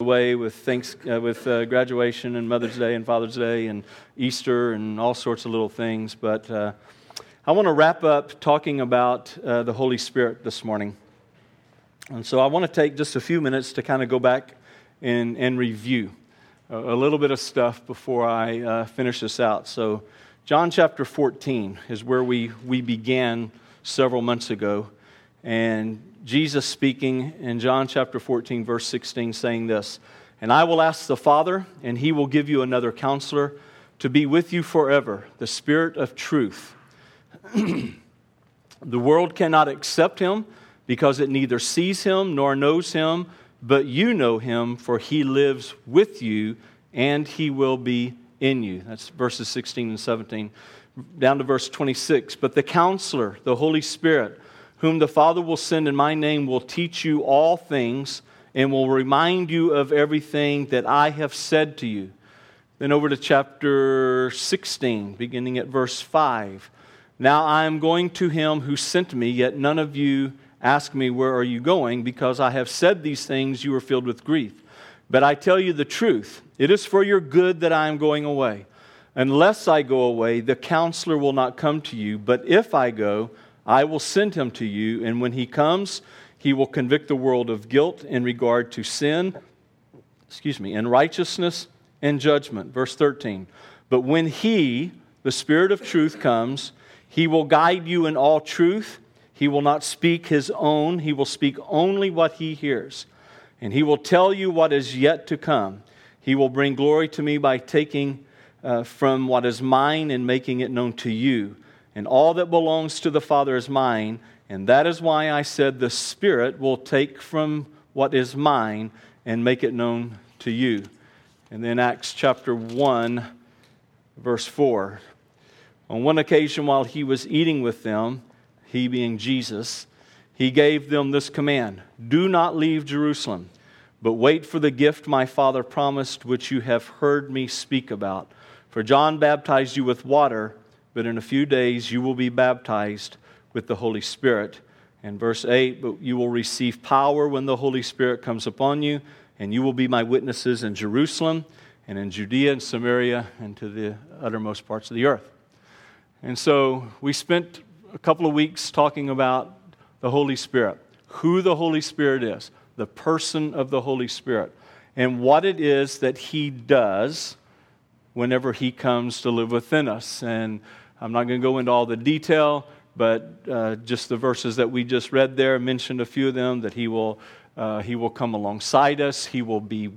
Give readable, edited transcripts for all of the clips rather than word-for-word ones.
way with graduation and Mother's Day and Father's Day and Easter and all sorts of little things. But I want to wrap up talking about the Holy Spirit this morning. And so I want to take just a few minutes to kind of go back and review a little bit of stuff before I finish this out. So John chapter 14 is where we began several months ago. And Jesus speaking in John chapter 14, verse 16, saying this, "And I will ask the Father, and He will give you another counselor to be with you forever, the Spirit of truth. The world cannot accept Him because it neither sees Him nor knows Him, but you know Him, for He lives with you, and He will be in you." That's verses 16 and 17. Down to verse 26. "But the Counselor, the Holy Spirit, whom the Father will send in my name, will teach you all things and will remind you of everything that I have said to you." Then over to chapter 16, beginning at verse 5. "Now I am going to Him who sent me, yet none of you ask me, 'Where are you going?' Because I have said these things, you are filled with grief. But I tell you the truth, it is for your good that I am going away. Unless I go away, the Counselor will not come to you, but if I go, I will send Him to you, and when He comes, He will convict the world of guilt in regard to sin, and righteousness and judgment." Verse 13. "But when He, the Spirit of truth, comes, He will guide you in all truth. He will not speak His own. He will speak only what He hears. And He will tell you what is yet to come. He will bring glory to me by taking from what is mine and making it known to you. And all that belongs to the Father is mine, and that is why I said the Spirit will take from what is mine and make it known to you." And then Acts chapter 1, verse 4. "On one occasion while He was eating with them," He being Jesus, "He gave them this command, 'Do not leave Jerusalem, but wait for the gift my Father promised, which you have heard me speak about. For John baptized you with water, but in a few days you will be baptized with the Holy Spirit.' And verse 8, "But you will receive power when the Holy Spirit comes upon you, and you will be my witnesses in Jerusalem and in Judea and Samaria and to the uttermost parts of the earth." And so we spent a couple of weeks talking about the Holy Spirit, who the Holy Spirit is, the person of the Holy Spirit, and what it is that He does whenever He comes to live within us. And I'm not going to go into all the detail, but just the verses that we just read there mentioned a few of them, that He will come alongside us, He will be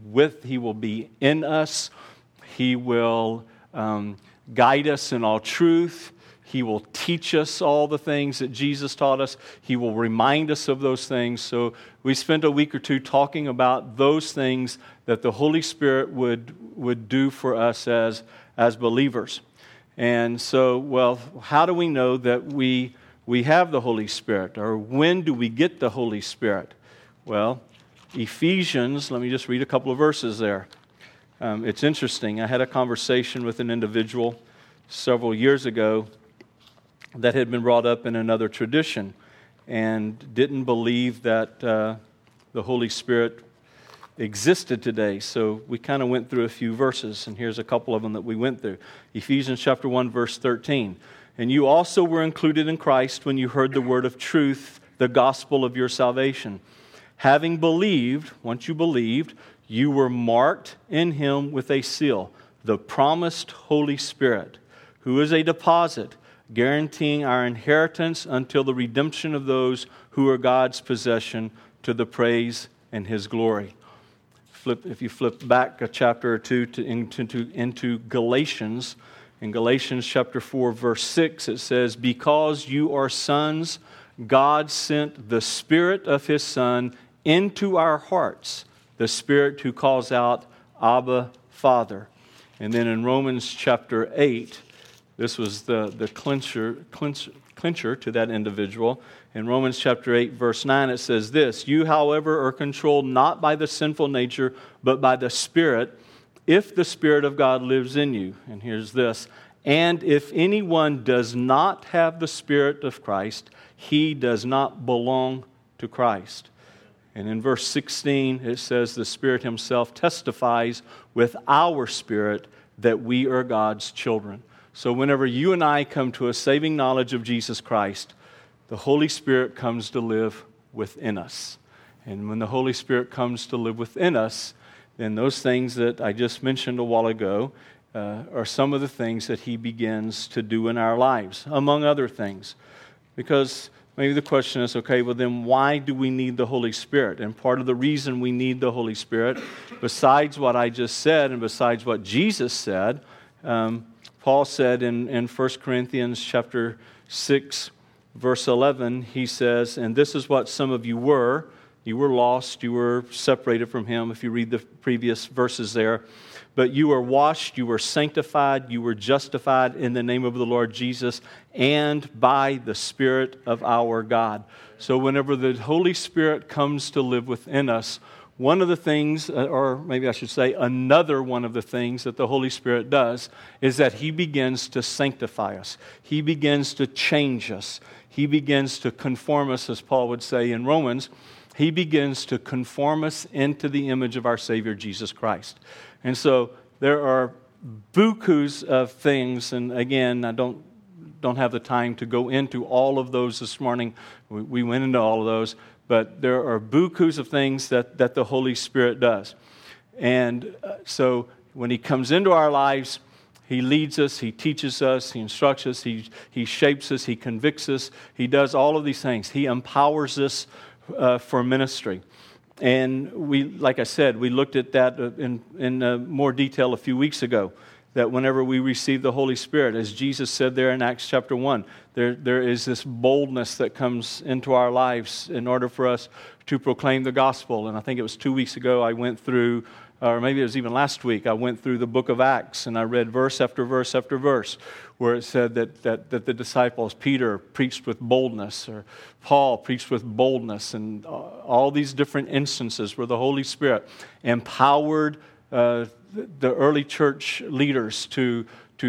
in us, He will guide us in all truth, He will teach us all the things that Jesus taught us, He will remind us of those things. So we spent a week or two talking about those things that the Holy Spirit would do for us as believers. And so, well, how do we know that we have the Holy Spirit? Or when do we get the Holy Spirit? Well, Ephesians, let me just read a couple of verses there. It's interesting. I had a conversation with an individual several years ago that had been brought up in another tradition and didn't believe that the Holy Spirit existed today. So we kind of went through a few verses, and here's a couple of them that we went through. Ephesians chapter 1, verse 13. "And you also were included in Christ when you heard the word of truth, the gospel of your salvation. Having believed," once you believed, "you were marked in Him with a seal, the promised Holy Spirit, who is a deposit, guaranteeing our inheritance until the redemption of those who are God's possession, to the praise and His glory." If you flip back a chapter or two into Galatians, in Galatians chapter 4, verse 6, it says, "Because you are sons, God sent the Spirit of His Son into our hearts, the Spirit who calls out, 'Abba, Father.'" And then in Romans chapter 8, this was the clincher to that individual. In Romans chapter 8, verse 9, it says this, "You, however, are controlled not by the sinful nature, but by the Spirit, if the Spirit of God lives in you." And here's this, "And if anyone does not have the Spirit of Christ, he does not belong to Christ." And in verse 16, it says, the Spirit himself testifies with our spirit that we are God's children. So whenever you and I come to a saving knowledge of Jesus Christ, the Holy Spirit comes to live within us. And when the Holy Spirit comes to live within us, then those things that I just mentioned a while ago are some of the things that he begins to do in our lives, among other things. Because maybe the question is, okay, well then why do we need the Holy Spirit? And part of the reason we need the Holy Spirit, besides what I just said and besides what Jesus said, Paul said in 1 Corinthians chapter 6, verse 11, he says, and this is what some of you were. You were lost, you were separated from him, if you read the previous verses there. But you were washed, you were sanctified, you were justified in the name of the Lord Jesus and by the Spirit of our God. So whenever the Holy Spirit comes to live within us, one of the things, or maybe I should say another one of the things that the Holy Spirit does is that he begins to sanctify us. He begins to change us. He begins to conform us, as Paul would say in Romans. He begins to conform us into the image of our Savior, Jesus Christ. And so there are bukus of things, and again, I don't have the time to go into all of those this morning. We went into all of those, but there are bukus of things that the Holy Spirit does. And so when he comes into our lives, he leads us, he teaches us, he instructs us, he shapes us, he convicts us, he does all of these things. He empowers us for ministry. And we, like I said, we looked at that in more detail a few weeks ago, that whenever we receive the Holy Spirit, as Jesus said there in Acts chapter 1, there is this boldness that comes into our lives in order for us to proclaim the gospel. And I think it was 2 weeks ago I went through, or maybe it was even last week, I went through the book of Acts and I read verse after verse after verse where it said that the disciples, Peter preached with boldness, or Paul preached with boldness, and all these different instances where the Holy Spirit empowered the early church leaders to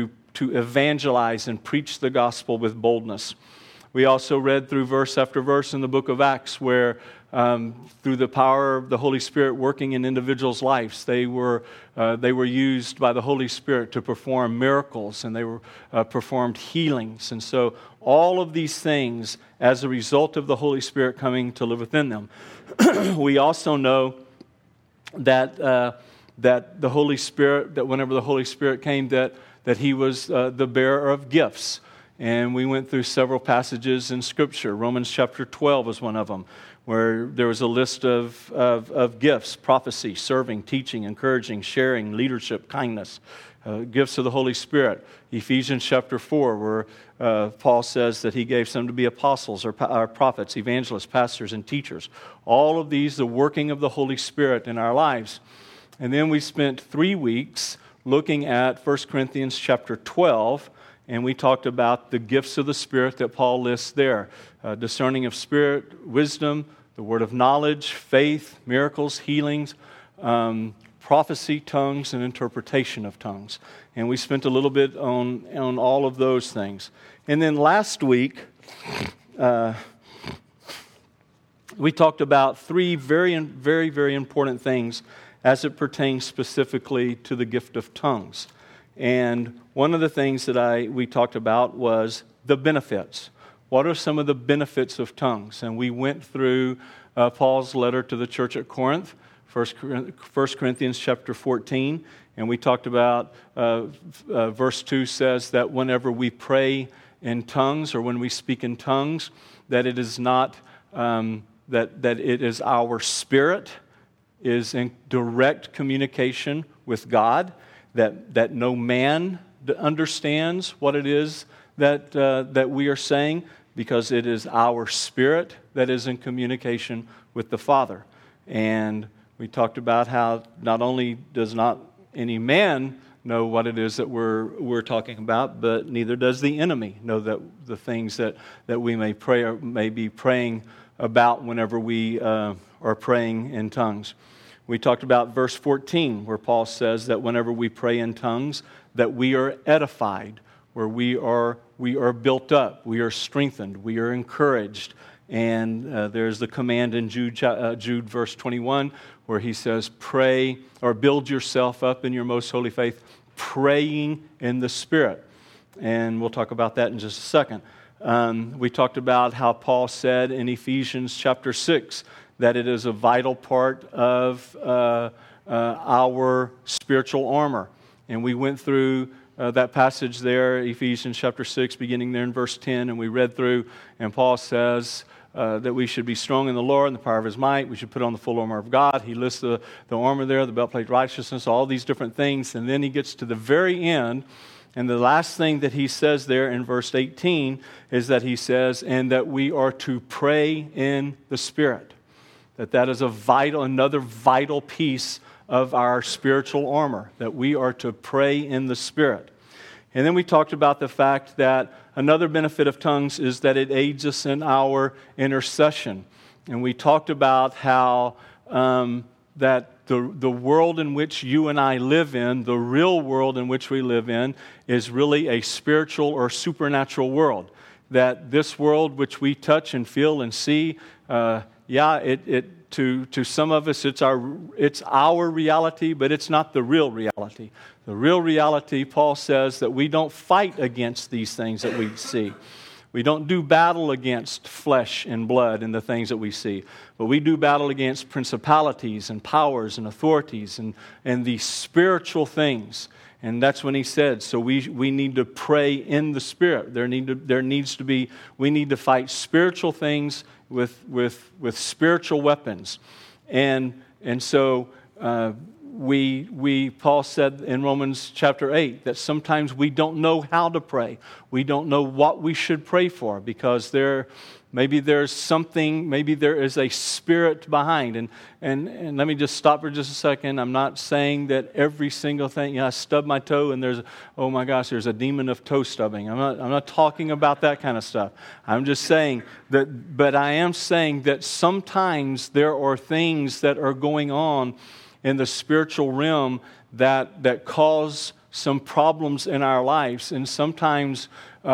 evangelize and preach the gospel with boldness. We also read through verse after verse in the book of Acts where through the power of the Holy Spirit working in individuals' lives, they were used by the Holy Spirit to perform miracles, and they were performed healings. And so all of these things, as a result of the Holy Spirit coming to live within them. We also know that the Holy Spirit, that whenever the Holy Spirit came, that he was the bearer of gifts. And we went through several passages in Scripture. Romans chapter 12 was one of them, where there was a list of gifts: prophecy, serving, teaching, encouraging, sharing, leadership, kindness, gifts of the Holy Spirit. Ephesians chapter 4, where Paul says that he gave some to be apostles or prophets, evangelists, pastors, and teachers. All of these, the working of the Holy Spirit in our lives. And then we spent 3 weeks looking at 1 Corinthians chapter 12, and we talked about the gifts of the Spirit that Paul lists there. Discerning of spirit, wisdom, the word of knowledge, faith, miracles, healings, prophecy, tongues, and interpretation of tongues. And we spent a little bit on all of those things. And then last week, we talked about 3 very, very, very important things as it pertains specifically to the gift of tongues. And one of the things that we talked about was the benefits. What are some of the benefits of tongues? And we went through Paul's letter to the church at Corinth, 1 Corinthians chapter 14, and we talked about verse 2 says that whenever we pray in tongues or when we speak in tongues, that it is not, that it is our spirit is in direct communication with God, that no man understands what it is that we are saying, because it is our spirit that is in communication with the Father. And we talked about how not only does not any man know what it is that we're talking about, but neither does the enemy know that the things that we may pray or may be praying about whenever we are praying in tongues. We talked about verse 14, where Paul says that whenever we pray in tongues, that we are edified, where we are built up, we are strengthened, we are encouraged. And there's the command in Jude verse 21 where he says, pray or build yourself up in your most holy faith, praying in the Spirit. And we'll talk about that in just a second. We talked about how Paul said in Ephesians chapter 6 that it is a vital part of our spiritual armor. And we went through that passage there, Ephesians chapter 6, beginning there in verse 10, and we read through, and Paul says that we should be strong in the Lord and the power of His might. We should put on the full armor of God. He lists the armor there, the belt plate righteousness, all these different things, and then he gets to the very end, and the last thing that he says there in verse 18 is that he says, and that we are to pray in the Spirit. That is another vital piece of our spiritual armor, that we are to pray in the Spirit. And then we talked about the fact that another benefit of tongues is that it aids us in our intercession. And we talked about how that the world in which you and I live in, the real world in which we live in, is really a spiritual or supernatural world. That this world which we touch and feel and see, to some of us it's our reality, but it's not the real reality. The real reality, Paul says, that we don't fight against these things that we see. We don't do battle against flesh and blood and the things that we see. But we do battle against principalities and powers and authorities and the spiritual things. And that's when he said, so we need to pray in the Spirit. We need to fight spiritual things with spiritual weapons. And so Paul said in Romans chapter 8 that sometimes we don't know how to pray. We don't know what we should pray for because maybe there is a spirit behind. And let me just stop for just a second. I'm not saying that every single thing, I stub my toe and there's a demon of toe stubbing. I'm not talking about that kind of stuff. I'm just saying but I am saying that sometimes there are things that are going on in the spiritual realm that cause some problems in our lives, and sometimes,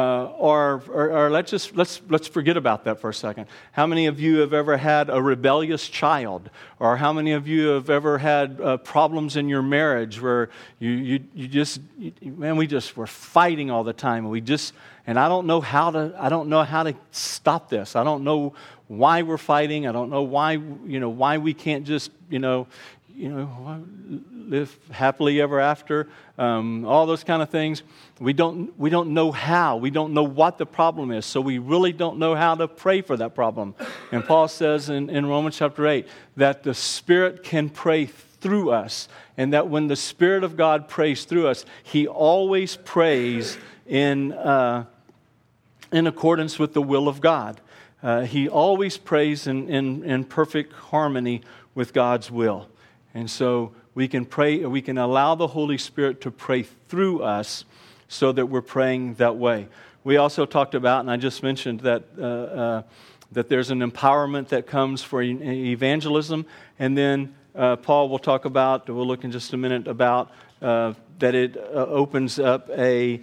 let's forget about that for a second. How many of you have ever had a rebellious child, or how many of you have ever had problems in your marriage where we were fighting all the time, and I don't know how to stop this. I don't know why we're fighting. I don't know why we can't just live happily ever after, all those kind of things. We don't know how. We don't know what the problem is, so we really don't know how to pray for that problem. And Paul says in Romans chapter 8 that the Spirit can pray through us, and that when the Spirit of God prays through us, He always prays in accordance with the will of God. He always prays in perfect harmony with God's will. And so we can pray, we can allow the Holy Spirit to pray through us so that we're praying that way. We also talked about, and I just mentioned that there's an empowerment that comes for evangelism. And then Paul will talk about, we'll look in just a minute, about that it opens up it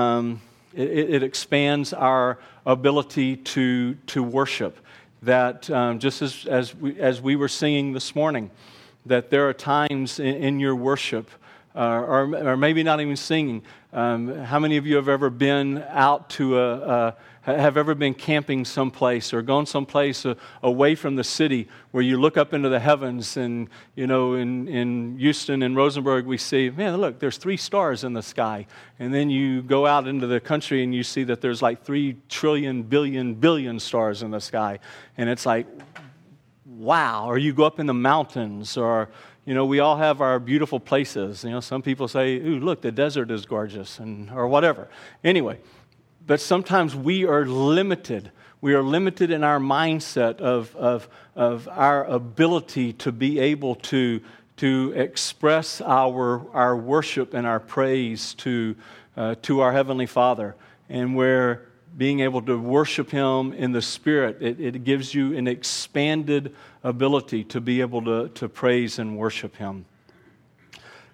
expands our ability to worship. That just as we were singing this morning, that there are times in your worship, or maybe not even singing. How many of you have ever been out to have ever been camping someplace or gone someplace away from the city where you look up into the heavens and, in Houston and Rosenberg we see, man, look, there's 3 stars in the sky. And then you go out into the country and you see that there's like 3 trillion, billion stars in the sky. And it's like, wow. Or you go up in the mountains, or, we all have our beautiful places. Some people say, ooh, look, the desert is gorgeous, or whatever. Anyway, but sometimes we are limited. We are limited in our mindset of our ability to be able to express our worship and our praise to our Heavenly Father. And where being able to worship Him in the Spirit, it gives you an expanded ability to be able to praise and worship Him.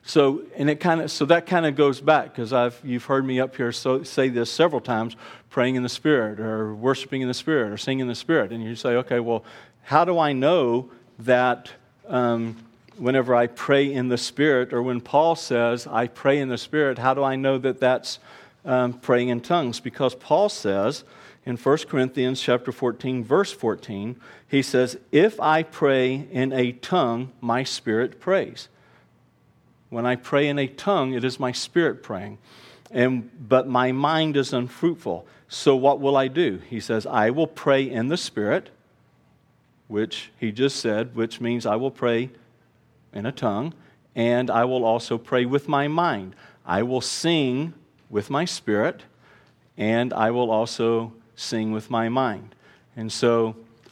So that kind of goes back, because you've heard me up here say this several times: praying in the Spirit, or worshiping in the Spirit, or singing in the Spirit. And you say, okay, well, how do I know that whenever I pray in the Spirit, or when Paul says I pray in the Spirit, how do I know that that's praying in tongues? Because Paul says in 1 Corinthians chapter 14, verse 14, he says, if I pray in a tongue, my spirit prays. When I pray in a tongue, it is my spirit praying. But my mind is unfruitful. So what will I do? He says, I will pray in the Spirit, which he just said, which means I will pray in a tongue, and I will also pray with my mind. I will sing with my spirit, and I will also sing with my mind. And so,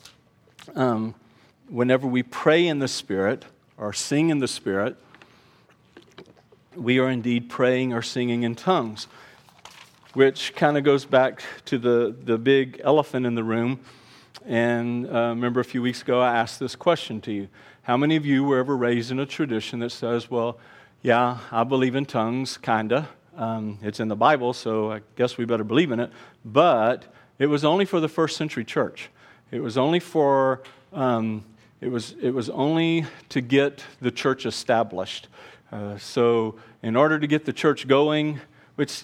whenever we pray in the Spirit, or sing in the Spirit, we are indeed praying or singing in tongues, which kind of goes back to the big elephant in the room. And remember a few weeks ago I asked this question to you. How many of you were ever raised in a tradition that says, well, yeah, I believe in tongues, kinda. It's in the Bible, so I guess we better believe in it. But it was only for the first century church. It was only for it was only to get the church established. So in order to get the church going, well,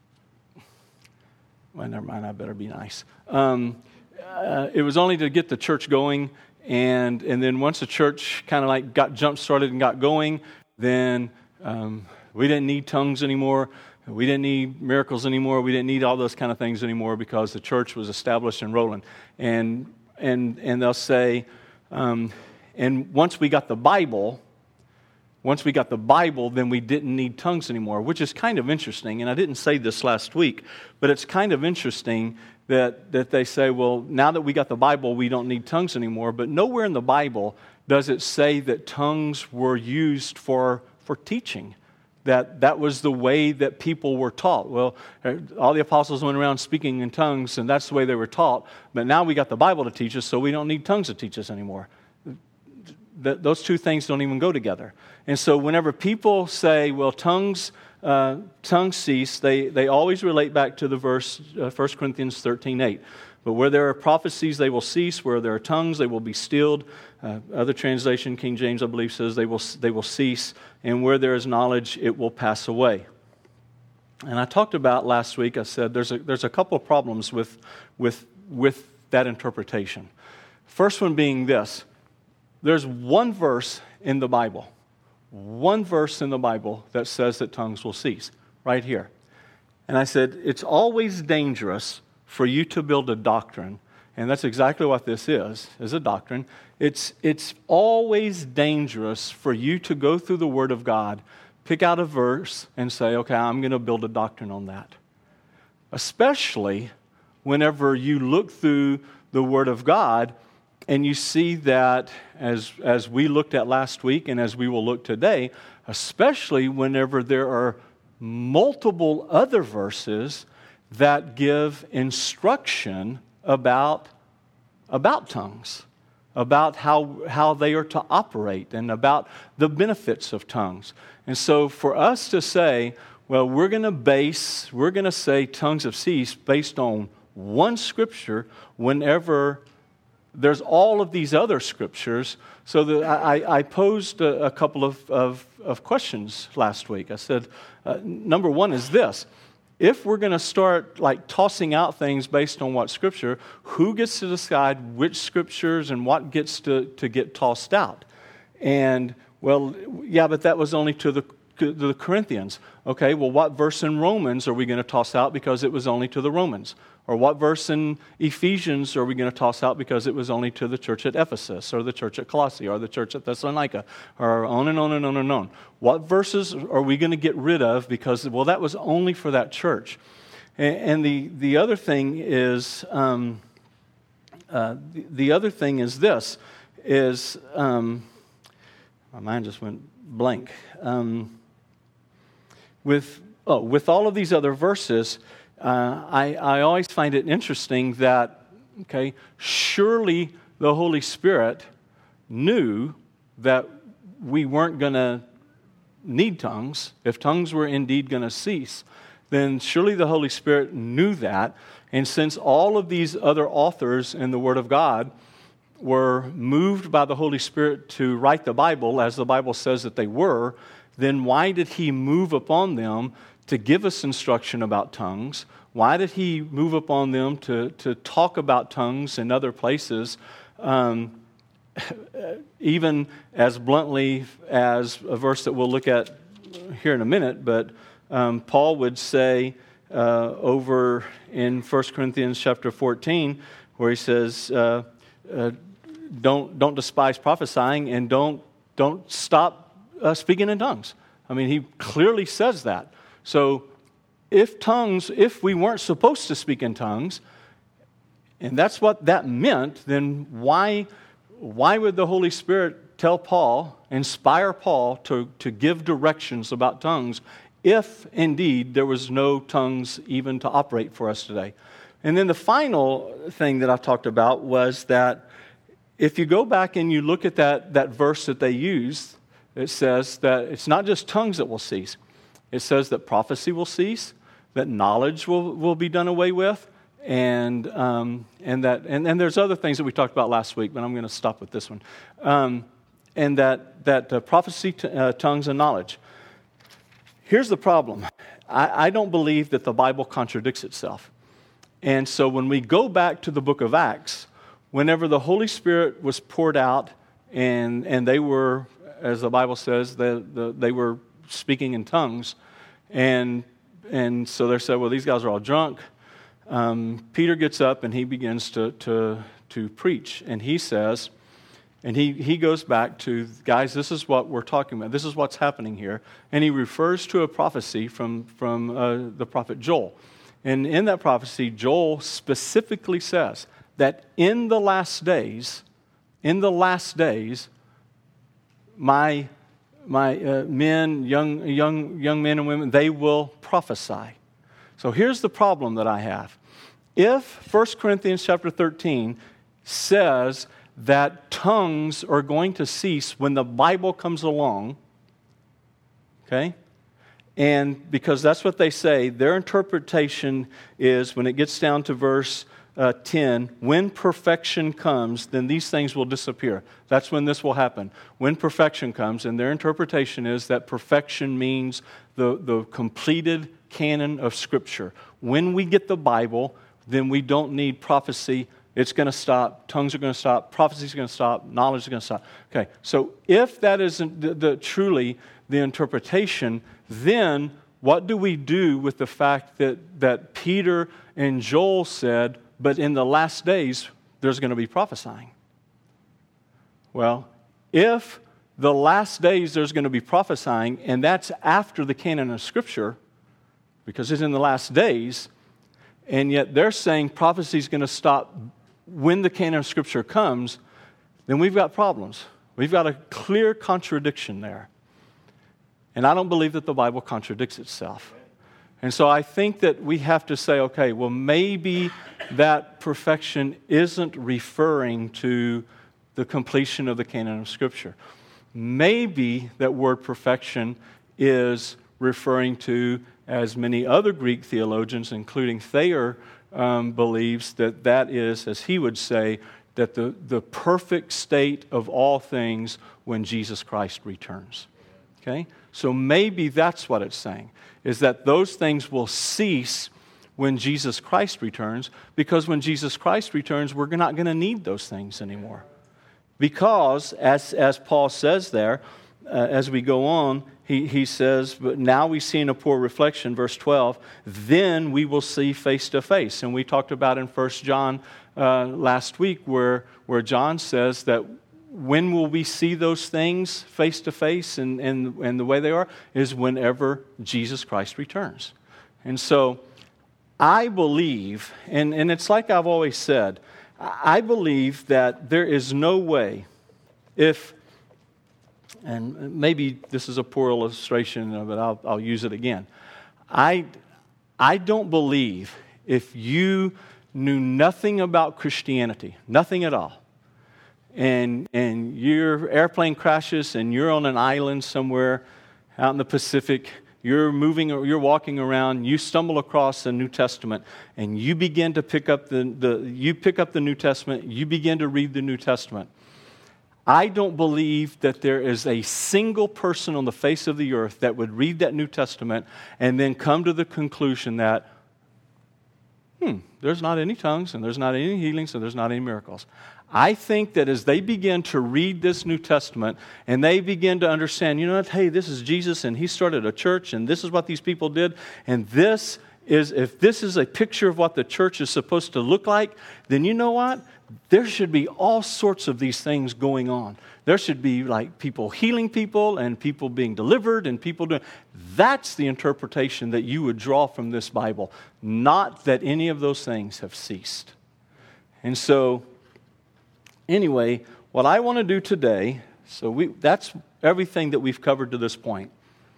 never mind, I better be nice. It was only to get the church going, and then once the church kind of like got jump-started and got going, then we didn't need tongues anymore. We didn't need miracles anymore. We didn't need all those kind of things anymore, because the church was established and rolling. And they'll say, and once we got the Bible, then we didn't need tongues anymore, which is kind of interesting. And I didn't say this last week, but it's kind of interesting that they say, well, now that we got the Bible, we don't need tongues anymore. But nowhere in the Bible does it say that tongues were used for teaching, that was the way that people were taught. Well, all the apostles went around speaking in tongues, and that's the way they were taught. But now we got the Bible to teach us, so we don't need tongues to teach us anymore. Those two things don't even go together. And so whenever people say, well, tongues cease, they always relate back to the verse 1 Corinthians 13:8. But where there are prophecies, they will cease. Where there are tongues, they will be stilled. Other translation, King James, I believe, says they will cease. And where there is knowledge, it will pass away. And I talked about last week, I said there's a couple of problems with that interpretation. First one being this: there's one verse in the Bible that says that tongues will cease, right here. And I said, it's always dangerous for you to build a doctrine, and that's exactly what this is a doctrine. It's always dangerous for you to go through the Word of God, pick out a verse, and say, okay, I'm going to build a doctrine on that. Especially whenever you look through the Word of God and you see that, as we looked at last week and as we will look today, especially whenever there are multiple other verses that give instruction about tongues, about how they are to operate, and about the benefits of tongues. And so for us to say, well, we're going to say tongues have ceased based on one scripture, whenever there's all of these other scriptures. So that I posed a couple of questions last week. I said, number one is this: if we're going to start like tossing out things based on what scripture, who gets to decide which scriptures and what gets to get tossed out? And, well, yeah, but that was only to the Corinthians. Okay, well, what verse in Romans are we going to toss out because it was only to the Romans? Or what verse in Ephesians are we going to toss out because it was only to the church at Ephesus, or the church at Colossae, or the church at Thessalonica, or on and on and on and on? What verses are we going to get rid of because, well, that was only for that church? And the other thing is, my mind just went blank. With all of these other verses, I always find it interesting that, okay, surely the Holy Spirit knew that we weren't going to need tongues, if tongues were indeed going to cease, then surely the Holy Spirit knew that. And since all of these other authors in the Word of God were moved by the Holy Spirit to write the Bible, as the Bible says that they were, then why did He move upon them to give us instruction about tongues? Why did He move upon them to talk about tongues in other places? Even as bluntly as a verse that we'll look at here in a minute, but Paul would say over in 1 Corinthians chapter 14, where he says, don't despise prophesying and don't stop speaking in tongues. I mean, he clearly says that. So if we weren't supposed to speak in tongues, and that's what that meant, then why would the Holy Spirit tell Paul, inspire Paul to give directions about tongues if indeed there was no tongues even to operate for us today? And then the final thing that I talked about was that if you go back and you look at that verse that they used, it says that it's not just tongues that will cease. It says that prophecy will cease, that knowledge will be done away with, and there's other things that we talked about last week, but I'm going to stop with this one. And that prophecy, tongues, and knowledge. Here's the problem. I don't believe that the Bible contradicts itself. And so when we go back to the book of Acts, whenever the Holy Spirit was poured out, and they were, as the Bible says, they were speaking in tongues, and so they said, well, these guys are all drunk. Peter gets up and he begins to preach, and he says, and he goes back to, guys, this is what we're talking about. This is what's happening here. And he refers to a prophecy from the prophet Joel. And in that prophecy, Joel specifically says that in the last days, my men, young men and women, they will prophesy. So here's the problem that I have. If 1 Corinthians chapter 13 says that tongues are going to cease when the Bible comes along, okay? And because that's what they say, their interpretation is when it gets down to verse 10, when perfection comes, then these things will disappear. That's when this will happen. When perfection comes, and their interpretation is that perfection means the completed canon of Scripture. When we get the Bible, then we don't need prophecy. It's going to stop. Tongues are going to stop. Prophecy is going to stop. Knowledge is going to stop. Okay, so if that isn't truly the interpretation, then what do we do with the fact that Peter and Joel said, but in the last days, there's going to be prophesying? Well, if the last days there's going to be prophesying, and that's after the canon of Scripture, because it's in the last days, and yet they're saying prophecy is going to stop when the canon of Scripture comes, then we've got problems. We've got a clear contradiction there. And I don't believe that the Bible contradicts itself. And so I think that we have to say, okay, well, maybe that perfection isn't referring to the completion of the canon of Scripture. Maybe that word perfection is referring to, as many other Greek theologians, including Thayer, believes that is, as he would say, that the perfect state of all things when Jesus Christ returns. Okay? So maybe that's what it's saying, is that those things will cease when Jesus Christ returns, because when Jesus Christ returns, we're not going to need those things anymore. Because, as Paul says there, as we go on, he says, but now we see in a poor reflection, verse 12, then we will see face to face. And we talked about in 1 John last week where John says that when will we see those things face to face and the way they are is whenever Jesus Christ returns. And so I believe, and it's like I've always said, I believe that there is no way and maybe this is a poor illustration, but I'll use it again. I don't believe if you knew nothing about Christianity, nothing at all, and your airplane crashes and you're on an island somewhere out in the Pacific, you're walking around, you stumble across the New Testament, and you begin to pick up the New Testament, you begin to read the New Testament. I don't believe that there is a single person on the face of the earth that would read that New Testament and then come to the conclusion that, there's not any tongues, and there's not any healings, and there's not any miracles. I think that as they begin to read this New Testament and they begin to understand, hey, this is Jesus, and he started a church, and this is what these people did, and if this is a picture of what the church is supposed to look like, then you know what? There should be all sorts of these things going on. There should be like people healing people and people being delivered and people doing. That's the interpretation that you would draw from this Bible, not that any of those things have ceased. And so, anyway, what I want to do today, that's everything that we've covered to this point.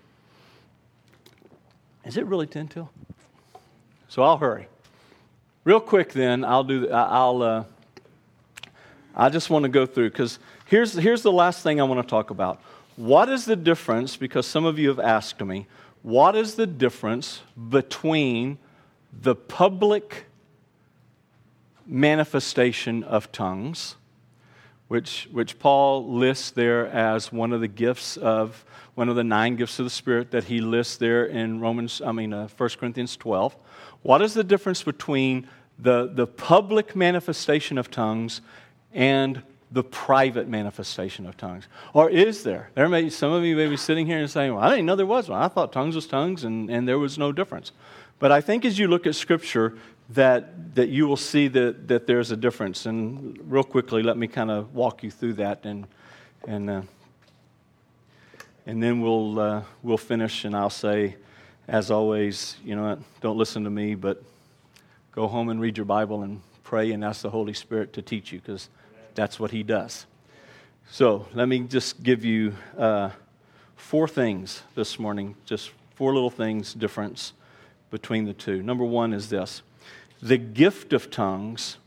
Is it really 10 till? So I'll hurry. Real quick then, I just want to go through, because here's the last thing I want to talk about. What is the difference, because some of you have asked me, what is the difference between the public manifestation of tongues, which Paul lists there as one of the one of the 9 gifts of the Spirit that he lists there in 1 Corinthians 12. What is the difference between the public manifestation of tongues and the private manifestation of tongues? Or is there? Some of you may be sitting here and saying, well, I didn't know there was one. I thought tongues was tongues and there was no difference. But I think as you look at Scripture that you will see that there's a difference. And real quickly, let me kind of walk you through that and then we'll finish, and I'll say, as always, don't listen to me, but go home and read your Bible and pray and ask the Holy Spirit to teach you, because that's what he does. So let me just give you 4 things this morning, just 4 little things, difference between the two. Number 1 is this. The gift of tongues,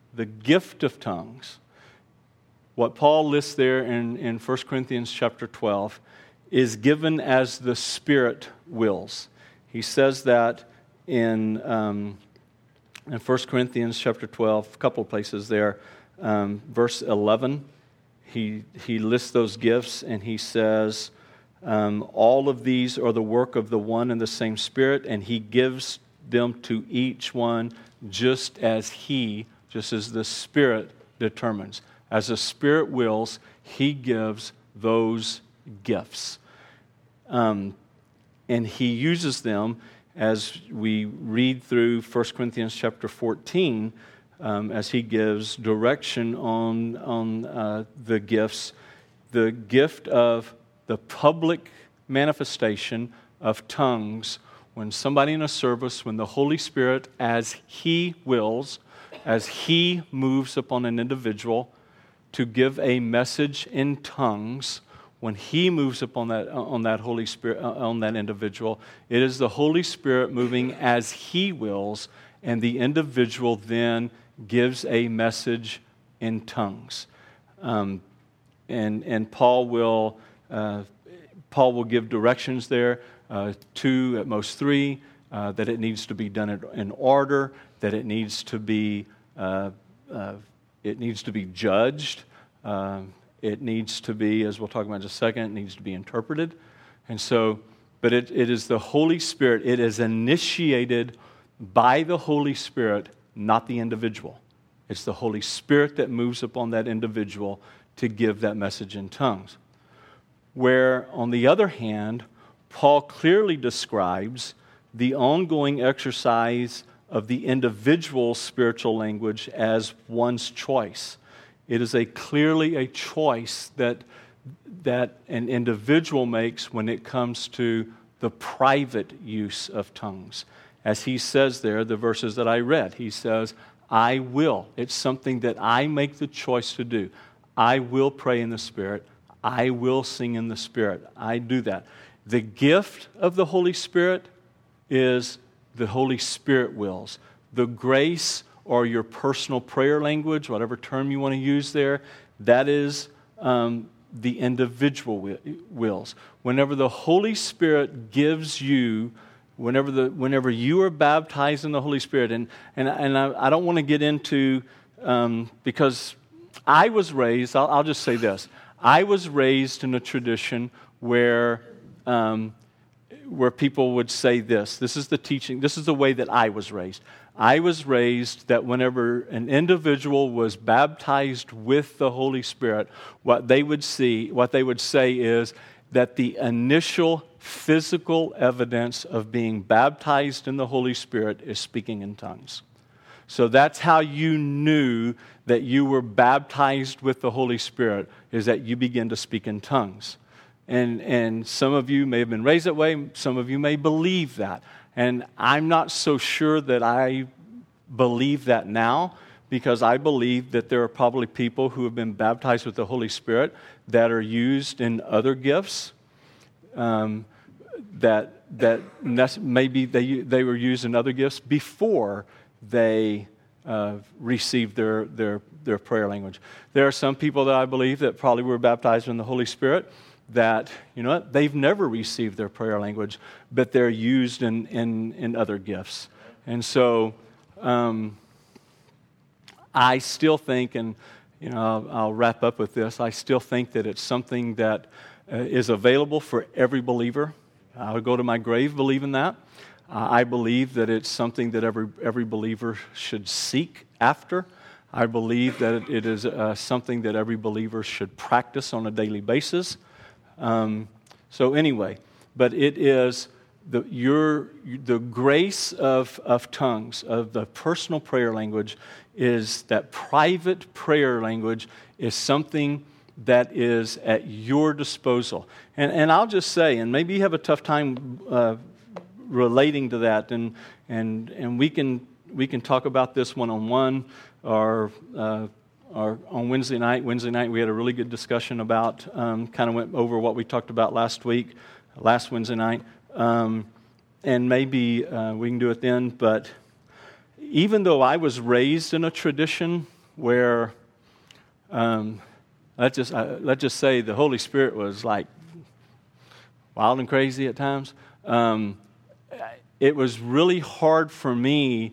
what Paul lists there in 1 Corinthians chapter 12, is given as the Spirit wills. He says that in 1 Corinthians chapter 12, a couple of places there, verse 11, he lists those gifts, and he says, all of these are the work of the one and the same Spirit, and he gives them to each one just as the Spirit determines. As the Spirit wills, he gives those gifts. And he uses them, as we read through 1 Corinthians chapter 14, as he gives direction on the gifts. The gift of the public manifestation of tongues, when somebody in a service, when the Holy Spirit, as he wills, as he moves upon an individual to give a message in tongues, when he moves upon that Holy Spirit, on that individual, it is the Holy Spirit moving as he wills, and the individual then gives a message in tongues. And Paul will give directions there, 2, at most 3, that it needs to be done in order, that it needs to be judged. It needs to be, as we'll talk about in just a second, it needs to be interpreted. And so, but it is the Holy Spirit. It is initiated by the Holy Spirit, not the individual. It's the Holy Spirit that moves upon that individual to give that message in tongues. Where, on the other hand, Paul clearly describes the ongoing exercise of the individual's spiritual language as one's choice. It is clearly a choice that an individual makes when it comes to the private use of tongues. As he says there, the verses that I read, he says, I will. It's something that I make the choice to do. I will pray in the Spirit. I will sing in the Spirit. I do that. The gift of the Holy Spirit is the Holy Spirit wills. The grace, or your personal prayer language, whatever term you want to use there, that is the individual wills. Whenever the Holy Spirit gives you, whenever you are baptized in the Holy Spirit, and I don't want to get into, because I was raised, I'll just say this, I was raised in a tradition where people would say this is the teaching, this is the way that I was raised. I was raised that whenever an individual was baptized with the Holy Spirit, what they would say is that the initial physical evidence of being baptized in the Holy Spirit is speaking in tongues. So that's how you knew that you were baptized with the Holy Spirit, is that you begin to speak in tongues. And some of you may have been raised that way, some of you may believe that. And I'm not so sure that I believe that now, because I believe that there are probably people who have been baptized with the Holy Spirit that are used in other gifts, that maybe they were used in other gifts before they received their prayer language. There are some people that I believe that probably were baptized in the Holy Spirit that, they've never received their prayer language, but they're used in other gifts. And so I still think, and I'll wrap up with this, I still think that it's something that is available for every believer. I would go to my grave believing that. I believe that it's something that every believer should seek after. I believe that it is something that every believer should practice on a daily basis. So anyway, but it is the grace of tongues, of the personal prayer language, is that private prayer language is something that is at your disposal. And I'll just say, and maybe you have a tough time relating to that, and we can talk about this one-on-one or on Wednesday night. Wednesday night we had a really good discussion about, kind of went over what we talked about last Wednesday night, and maybe we can do it then. But even though I was raised in a tradition where, let's just say the Holy Spirit was like wild and crazy at times, it was really hard for me,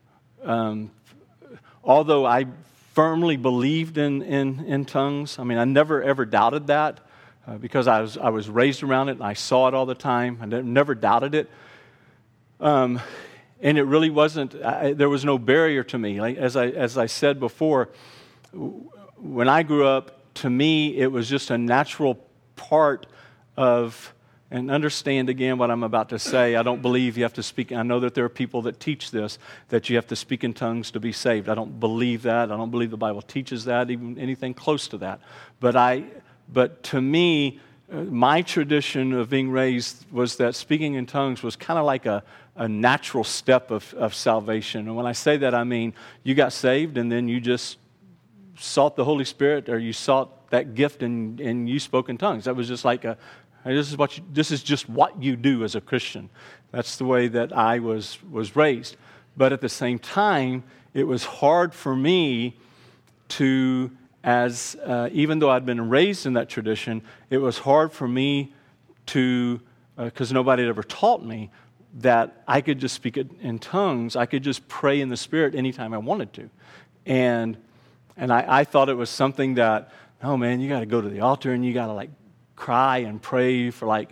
although I firmly believed in tongues. I mean, I never ever doubted that because I was raised around it and I saw it all the time. I never doubted it, and it really wasn't. There was no barrier to me. Like, as I said before, when I grew up, to me it was just a natural part of. And understand again what I'm about to say. I don't believe you have to speak. I know that there are people that teach this, that you have to speak in tongues to be saved. I don't believe that. I don't believe the Bible teaches that, even anything close to that. But to me, my tradition of being raised was that speaking in tongues was kind of like a natural step of salvation. And when I say that, I mean you got saved and then you just sought the Holy Spirit, or you sought that gift and you spoke in tongues. That was just like this is just what you do as a Christian. That's the way that I was raised. But at the same time, it was hard for me to, even though I'd been raised in that tradition, it was hard for me to, because nobody had ever taught me, that I could just speak it in tongues. I could just pray in the Spirit anytime I wanted to. And I thought it was something that, oh man, you got to go to the altar and you got to cry and pray for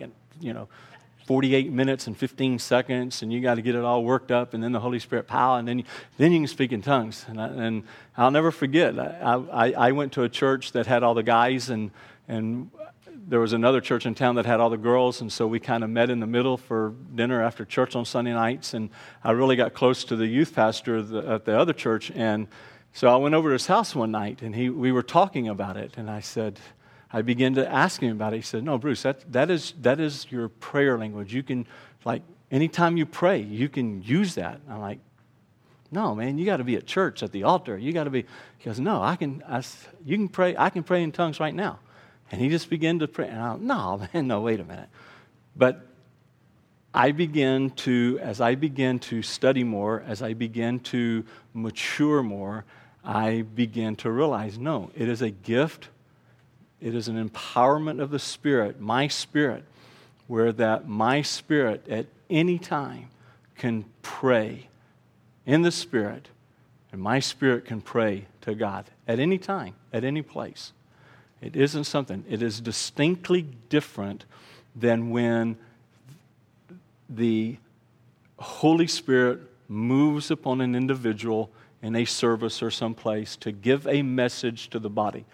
48 minutes and 15 seconds, and you got to get it all worked up, and then the Holy Spirit power, and then you can speak in tongues. And I'll never forget, I went to a church that had all the guys, and there was another church in town that had all the girls, and so we kind of met in the middle for dinner after church on Sunday nights, and I really got close to the youth pastor at the other church, and so I went over to his house one night, and we were talking about it, and I began to ask him about it. He said, "No, Bruce, that is your prayer language. You can, anytime you pray, you can use that." I'm like, "No, man, you got to be at church at the altar. You got to be." He goes, "No, you can pray. I can pray in tongues right now." And he just began to pray. And I'm, "No, man, no, wait a minute." But as I began to study more, as I began to mature more, I began to realize, no, it is a gift. It is an empowerment of the Spirit, my Spirit, where that my Spirit at any time can pray in the Spirit, and my spirit can pray to God at any time, at any place. It isn't something. It is distinctly different than when the Holy Spirit moves upon an individual in a service or someplace to give a message to the body.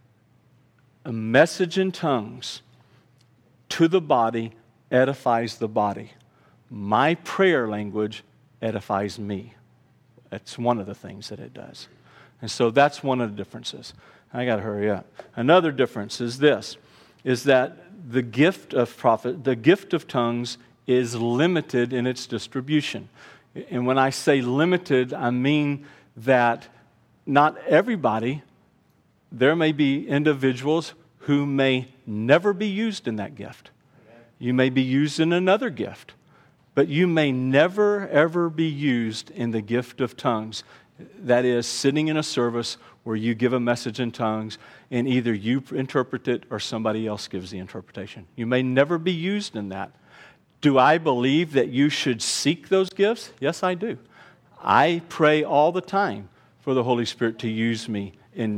A message in tongues to the body edifies the body. My prayer language edifies me. That's one of the things that it does. And so that's one of the differences. I got to hurry up. Another difference is this, is that the gift of tongues is limited in its distribution. And when I say limited, I mean that not everybody, there may be individuals who may never be used in that gift. You may be used in another gift. But you may never, ever be used in the gift of tongues. That is, sitting in a service where you give a message in tongues and either you interpret it or somebody else gives the interpretation. You may never be used in that. Do I believe that you should seek those gifts? Yes, I do. I pray all the time for the Holy Spirit to use me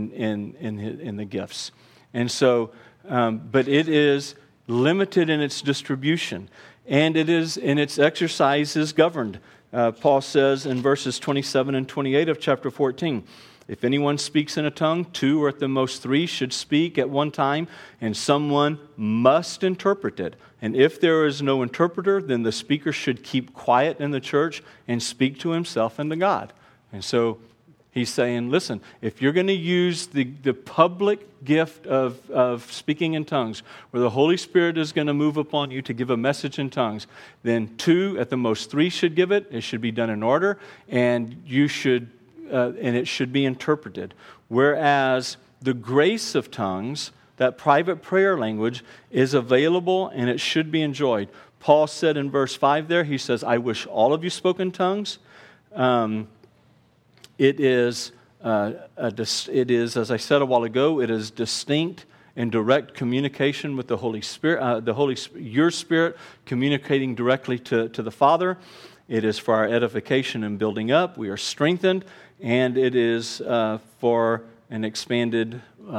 in the gifts. And so, but it is limited in its distribution. And it is, in its exercise is governed. Paul says in verses 27 and 28 of chapter 14, if anyone speaks in a tongue, 2 or at the most 3 should speak at one time, and someone must interpret it. And if there is no interpreter, then the speaker should keep quiet in the church and speak to himself and to God. And so he's saying, listen, if you're going to use the public gift of speaking in tongues, where the Holy Spirit is going to move upon you to give a message in tongues, then 2, at the most 3 should give it. It should be done in order, and you should, and it should be interpreted. Whereas the grace of tongues, that private prayer language, is available and it should be enjoyed. Paul said in verse 5 there, he says, I wish all of you spoke in tongues. It is, as I said a while ago, it is distinct and direct communication with the Holy Spirit. Your spirit communicating directly to the Father. It is for our edification and building up. We are strengthened, and it is for an expanded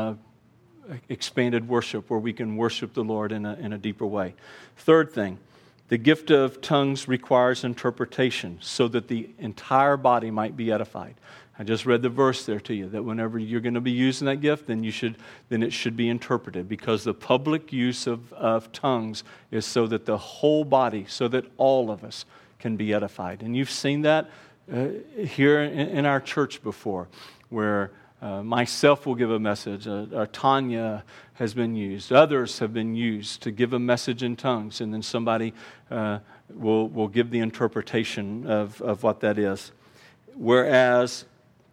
worship where we can worship the Lord in a deeper way. Third thing. The gift of tongues requires interpretation so that the entire body might be edified. I just read the verse there to you that whenever you're going to be using that gift, then it should be interpreted, because the public use of tongues is so that the whole body, so that all of us can be edified. And you've seen that here in our church before, where myself will give a message. Tanya has been used. Others have been used to give a message in tongues, and then somebody will give the interpretation of what that is. Whereas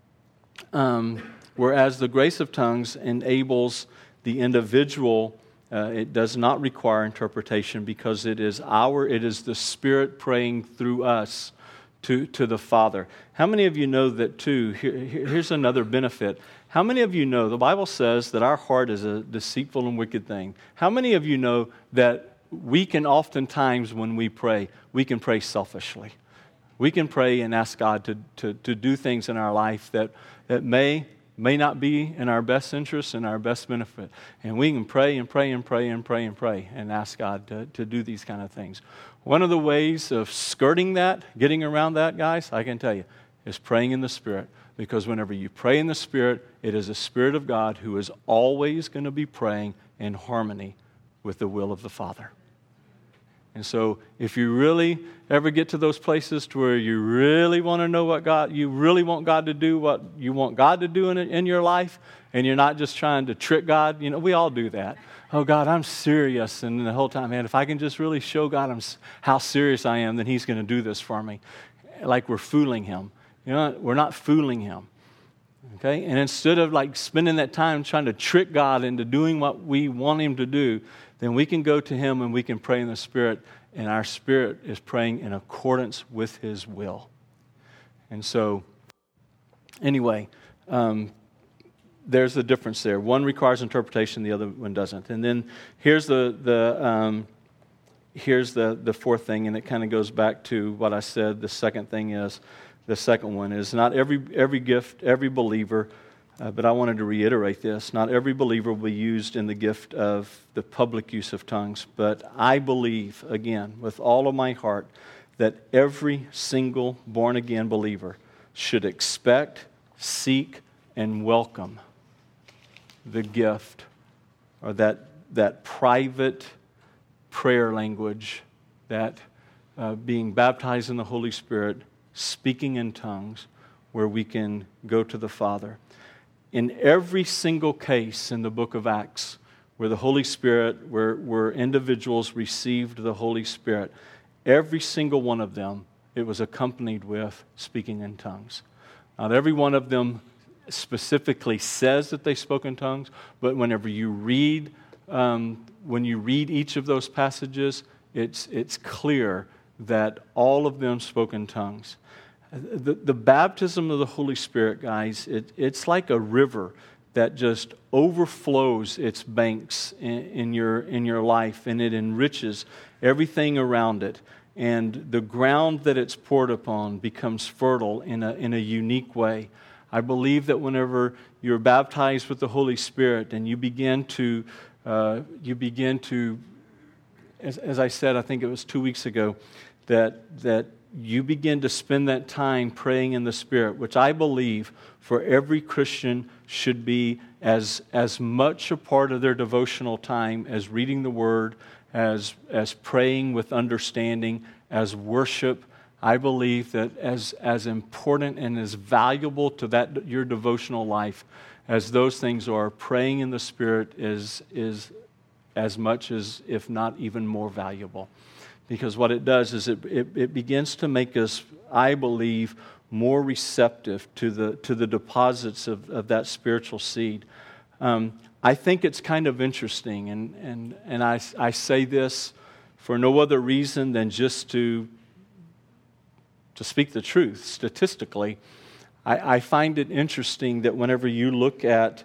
the grace of tongues enables the individual, it does not require interpretation, because it is the Spirit praying through us to the Father. How many of you know that too? Here's another benefit. How many of you know, the Bible says that our heart is a deceitful and wicked thing. How many of you know that we can oftentimes, when we pray, we can pray selfishly? We can pray and ask God to do things in our life that may not be in our best interest and our best benefit. And we can pray and pray and pray and pray and pray and ask God to do these kind of things. One of the ways of skirting that, getting around that, guys, I can tell you, is praying in the Spirit. Because whenever you pray in the Spirit, it is the Spirit of God who is always going to be praying in harmony with the will of the Father. And so if you really ever get to those places to where you really want to know you really want God to do what you want God to do in your life, and you're not just trying to trick God, we all do that. Oh, God, I'm serious. And the whole time, man, if I can just really show God how serious I am, then He's going to do this for me. Like we're fooling Him. We're not fooling Him. Okay? And instead of spending that time trying to trick God into doing what we want Him to do, then we can go to Him and we can pray in the Spirit, and our spirit is praying in accordance with His will. And so, anyway, there's the difference there. One requires interpretation, the other one doesn't. And then here's the fourth thing, and it kind of goes back to what I said. The second one is not every gift, every believer, but I wanted to reiterate this, not every believer will be used in the gift of the public use of tongues, but I believe, again, with all of my heart, that every single born-again believer should expect, seek, and welcome the gift or that private prayer language, that being baptized in the Holy Spirit, speaking in tongues, where we can go to the Father. In every single case in the book of Acts where the Holy Spirit, where individuals received the Holy Spirit, every single one of them, it was accompanied with speaking in tongues. Not every one of them specifically says that they spoke in tongues, but whenever you read, when you read each of those passages, it's clear that all of them spoke in tongues. The baptism of the Holy Spirit, guys, it's like a river that just overflows its banks in your life, and it enriches everything around it. And the ground that it's poured upon becomes fertile in a unique way. I believe that whenever you're baptized with the Holy Spirit and you begin to, as I said, I think it was 2 weeks ago, that you begin to spend that time praying in the Spirit, which I believe for every Christian should be as much a part of their devotional time as reading the Word, as praying with understanding, as worship. I believe that as important and as valuable to that your devotional life as those things are, praying in the Spirit is as much as, if not even more valuable. Because what it does is it begins to make us, I believe, more receptive to the deposits of that spiritual seed. I think it's kind of interesting, and I say this for no other reason than just to speak the truth. Statistically, I find it interesting that whenever you look at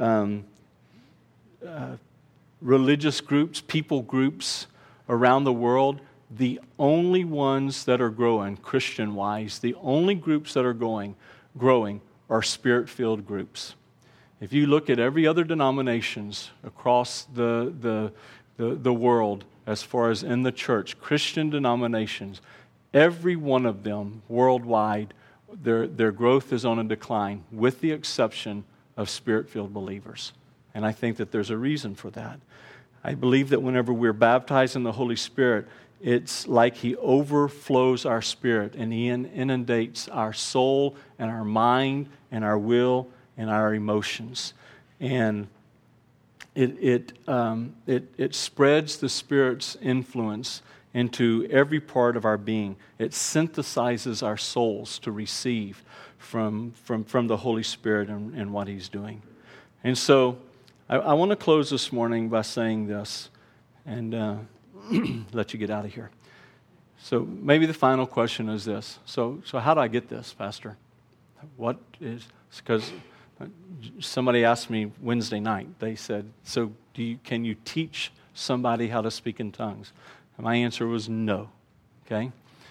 religious groups, people groups around the world, the only ones that are growing, Christian-wise, the only groups that are growing are Spirit-filled groups. If you look at every other denominations across the world, as far as in the church, Christian denominations, every one of them worldwide, their growth is on a decline, with the exception of Spirit-filled believers. And I think that there's a reason for that. I believe that whenever we're baptized in the Holy Spirit, it's like He overflows our spirit and He inundates our soul and our mind and our will and our emotions. And it spreads the Spirit's influence into every part of our being. It synthesizes our souls to receive from the Holy Spirit and what He's doing. And so I want to close this morning by saying this and let you get out of here. So maybe the final question is this. So how do I get this, Pastor? What is, because somebody asked me Wednesday night, they said, so can you teach somebody how to speak in tongues? And my answer was no. Okay?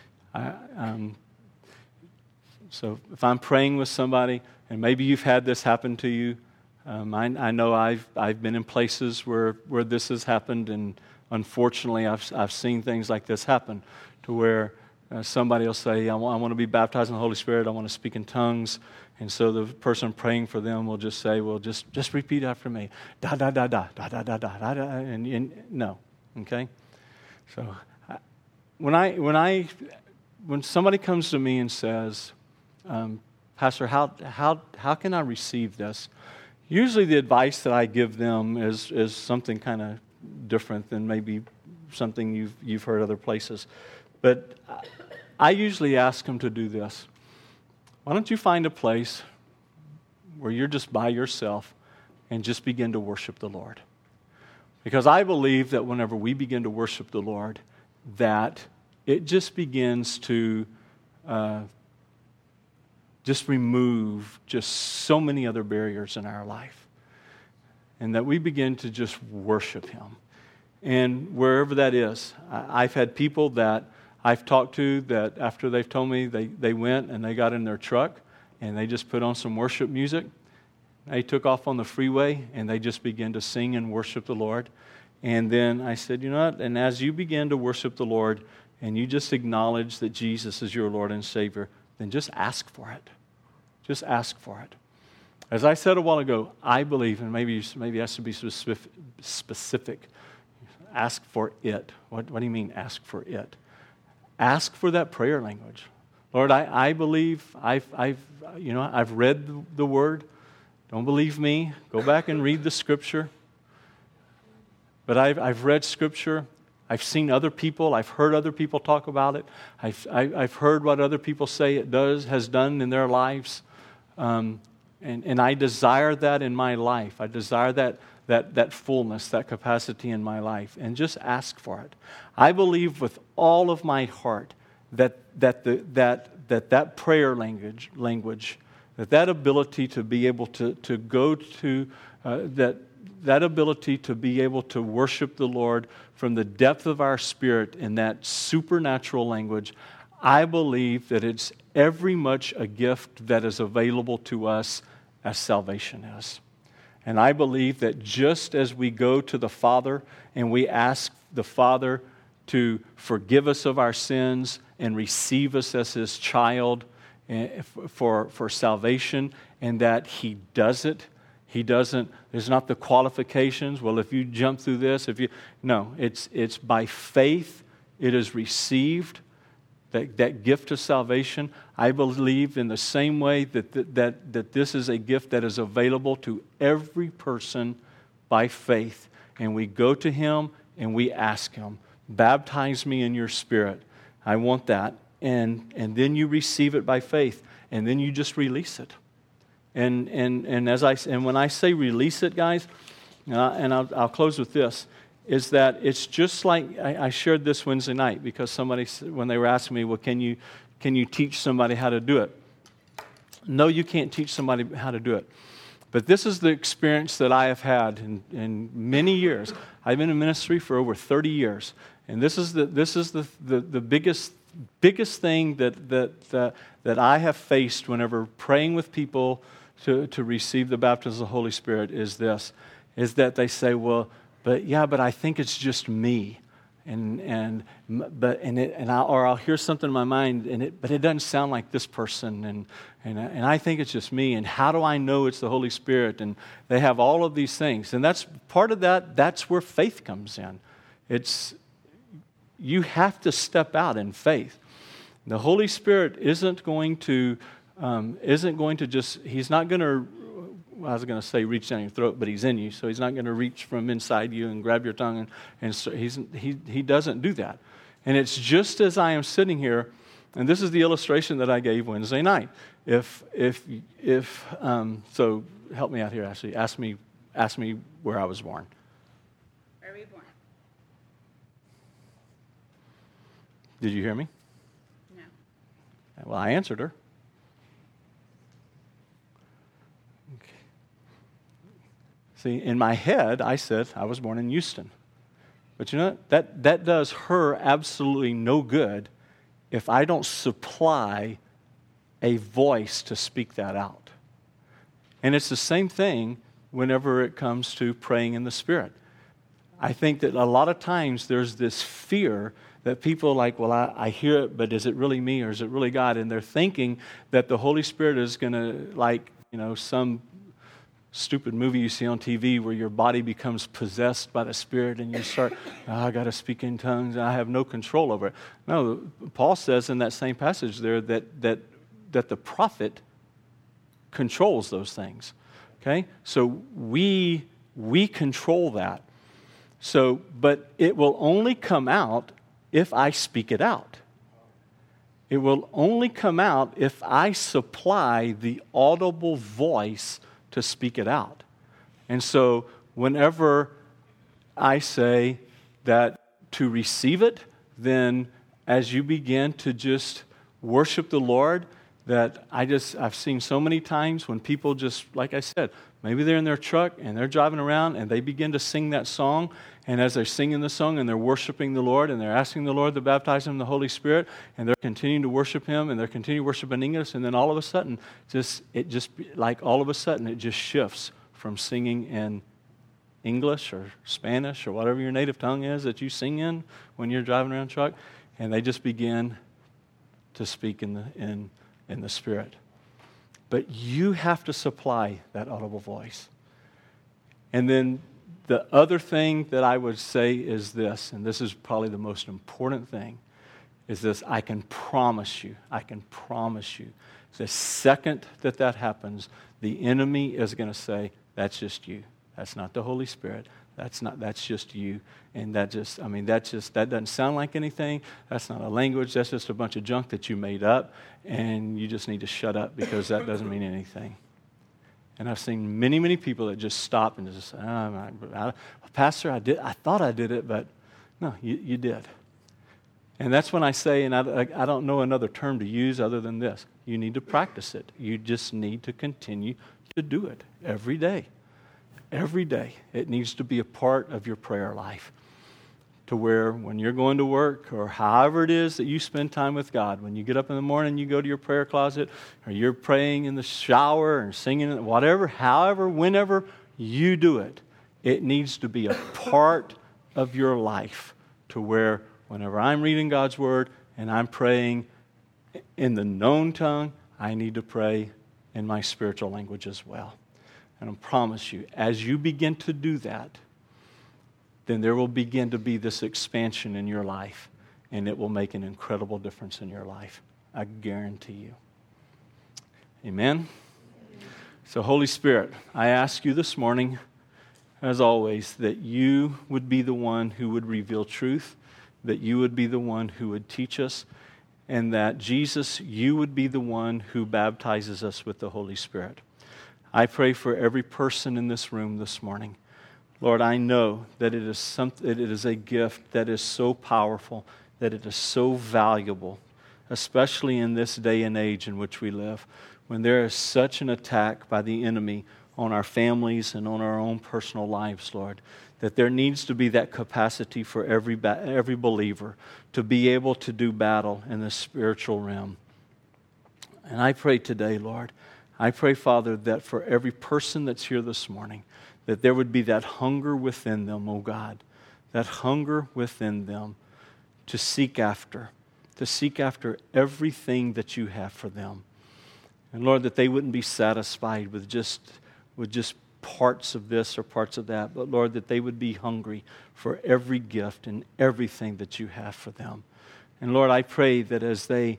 So if I'm praying with somebody, and maybe you've had this happen to you, I know I've been in places where this has happened, and unfortunately I've seen things like this happen, to where somebody will say, I want to be baptized in the Holy Spirit, I want to speak in tongues, and so the person praying for them will just say, well, just repeat after me, da da da da da da da da da, and no, okay. So when somebody comes to me and says, Pastor, how can I receive this? Usually the advice that I give them is something kind of different than maybe something you've heard other places. But I usually ask them to do this. Why don't you find a place where you're just by yourself and just begin to worship the Lord? Because I believe that whenever we begin to worship the Lord, that it just begins to just remove just so many other barriers in our life. And that we begin to just worship Him. And wherever that is, I've had people that I've talked to that after they've told me they went and they got in their truck and they just put on some worship music. They took off on the freeway and they just began to sing and worship the Lord. And then I said, you know what? And as you begin to worship the Lord and you just acknowledge that Jesus is your Lord and Savior, then just ask for it. Just ask for it. As I said a while ago, I believe, and maybe it has to be specific. Ask for it. What do you mean, ask for it? Ask for that prayer language. Lord, I believe I've read the Word. Don't believe me. Go back and read the Scripture. But I've read Scripture. I've seen other people. I've heard other people talk about it. I've heard what other people say it has done in their lives. And I desire that in my life. I desire that fullness, that capacity in my life, and just ask for it. I believe with all of my heart that prayer language, that ability to be able to go to that ability to be able to worship the Lord from the depth of our spirit in that supernatural language, I believe that it's every much a gift that is available to us as salvation is. And I believe that just as we go to the Father and we ask the Father to forgive us of our sins and receive us as His child for salvation, and that He does it, He doesn't, there's not the qualifications, well, if you jump through this, no, it's by faith it is received, that gift of salvation. I believe in the same way that this is a gift that is available to every person by faith. And we go to Him and we ask Him, baptize me in your Spirit. I want that. And then you receive it by faith. And then you just release it. And when I say release it, guys, and I'll close with this, is that it's just like I shared this Wednesday night because somebody, when they were asking me, well, can you teach somebody how to do it? No, you can't teach somebody how to do it. But this is the experience that I have had in many years. I've been in ministry for over 30 years, and this is the biggest thing that I have faced whenever praying with people to receive the baptism of the Holy Spirit is that they say, well, but I think it's just me, or I'll hear something in my mind, but it doesn't sound like this person, and I think it's just me, and how do I know it's the Holy Spirit? And they have all of these things, and that's part of that. That's where faith comes in. You have to step out in faith. The Holy Spirit isn't going to just. He's not going to. I was going to say reach down your throat, but He's in you, so He's not going to reach from inside you and grab your tongue, and so He doesn't do that. And it's just as I am sitting here, and this is the illustration that I gave Wednesday night. So help me out here, Ashley. Ask me where I was born. Where were you born? Did you hear me? No. Well, I answered her. See, in my head, I said I was born in Houston. But you know what? That does her absolutely no good if I don't supply a voice to speak that out. And it's the same thing whenever it comes to praying in the Spirit. I think that a lot of times there's this fear that people are like, well, I hear it, but is it really me or is it really God? And they're thinking that the Holy Spirit is going to, some stupid movie you see on TV where your body becomes possessed by the Spirit and you start, I got to speak in tongues and I have no control over it. No, Paul says in that same passage there that the prophet controls those things. Okay? So we control that. So, but it will only come out if I speak it out. It will only come out if I supply the audible voice to speak it out. And so whenever I say that to receive it, then as you begin to just worship the Lord, that I've seen so many times when people just, like I said, maybe they're in their truck and they're driving around and they begin to sing that song. And as they're singing the song and they're worshiping the Lord and they're asking the Lord to baptize them in the Holy Spirit and they're continuing to worship Him and they're continuing to worship in English, and then all of a sudden, it just shifts from singing in English or Spanish or whatever your native tongue is that you sing in when you're driving around a truck, and they just begin to speak in the Spirit. But you have to supply that audible voice. And then the other thing that I would say is this, and this is probably the most important thing, is this: I can promise you, the second that happens, the enemy is going to say, that's just you. That's not the Holy Spirit. That's just you. And that doesn't sound like anything. That's not a language. That's just a bunch of junk that you made up. And you just need to shut up because that doesn't mean anything. And I've seen many, many people that just stop and just say, Pastor, I thought I did it, but no, you did. And that's when I say, and I don't know another term to use other than this: you need to practice it. You just need to continue to do it every day. Every day. It needs to be a part of your prayer life, to where when you're going to work or however it is that you spend time with God, when you get up in the morning, you go to your prayer closet, or you're praying in the shower and singing, whatever, however, whenever you do it, it needs to be a part of your life, to where whenever I'm reading God's Word and I'm praying in the known tongue, I need to pray in my spiritual language as well. And I promise you, as you begin to do that, then there will begin to be this expansion in your life, and it will make an incredible difference in your life. I guarantee you. Amen? So, Holy Spirit, I ask you this morning, as always, that you would be the one who would reveal truth, that you would be the one who would teach us, and that, Jesus, you would be the one who baptizes us with the Holy Spirit. I pray for every person in this room this morning. Lord, I know that it is a gift that is so powerful, that it is so valuable, especially in this day and age in which we live, when there is such an attack by the enemy on our families and on our own personal lives, Lord, that there needs to be that capacity for every believer to be able to do battle in the spiritual realm. And I pray today, Lord, I pray, Father, that for every person that's here this morning, that there would be that hunger within them, oh God, that hunger within them to seek after everything that you have for them. And Lord, that they wouldn't be satisfied with just parts of this or parts of that, but Lord, that they would be hungry for every gift and everything that you have for them. And Lord, I pray that as they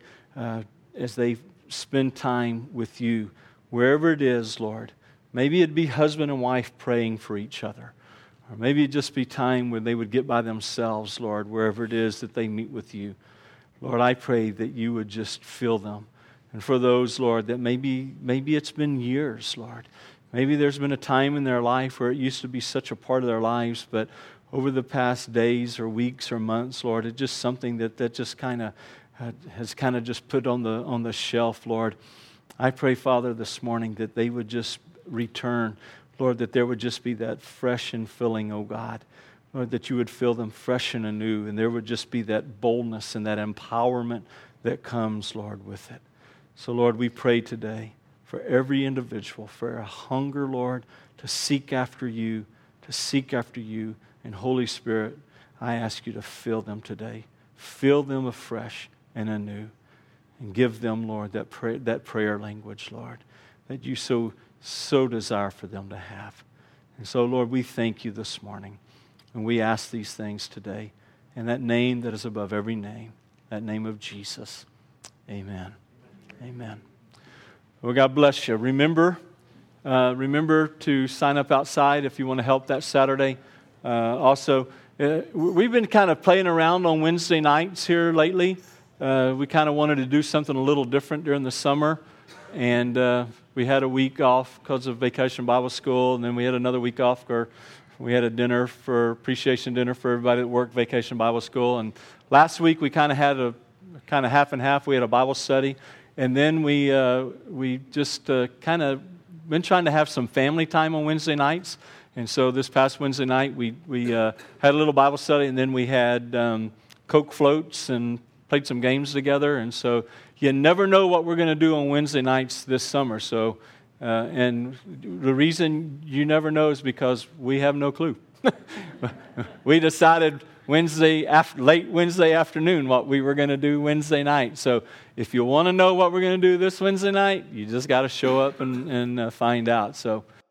spend time with you, wherever it is, Lord, maybe it'd be husband and wife praying for each other, or maybe it'd just be time when they would get by themselves, Lord, wherever it is that they meet with you. Lord, I pray that you would just fill them. And for those, Lord, that maybe it's been years, Lord. Maybe there's been a time in their life where it used to be such a part of their lives, but over the past days or weeks or months, Lord, it's just something that just kind of has kind of just put on the shelf, Lord. I pray, Father, this morning that they would just return, Lord, that there would just be that fresh infilling, oh God. Lord, that you would fill them fresh and anew, and there would just be that boldness and that empowerment that comes, Lord, with it. So, Lord, we pray today for every individual, for a hunger, Lord, to seek after you. And Holy Spirit, I ask you to fill them today. Fill them afresh and anew. And give them, Lord, that prayer language, Lord, that you so desire for them to have. And so, Lord, we thank you this morning. And we ask these things today in that name that is above every name, that name of Jesus. Amen. Amen. Well, God bless you. Remember to sign up outside if you want to help that Saturday. Also, we've been kind of playing around on Wednesday nights here lately. We kind of wanted to do something a little different during the summer, and we had a week off because of Vacation Bible School, and then we had another week off where we had a appreciation dinner for everybody that worked Vacation Bible School. And last week we kind of had a half and half. We had a Bible study, And then we just kind of been trying to have some family time on Wednesday nights. And so this past Wednesday night, we had a little Bible study, and then we had Coke floats and played some games together. And so you never know what we're going to do on Wednesday nights this summer. So, and the reason you never know is because we have no clue. We decided late Wednesday afternoon what we were going to do Wednesday night. So if you want to know what we're going to do this Wednesday night, you just got to show up and find out. So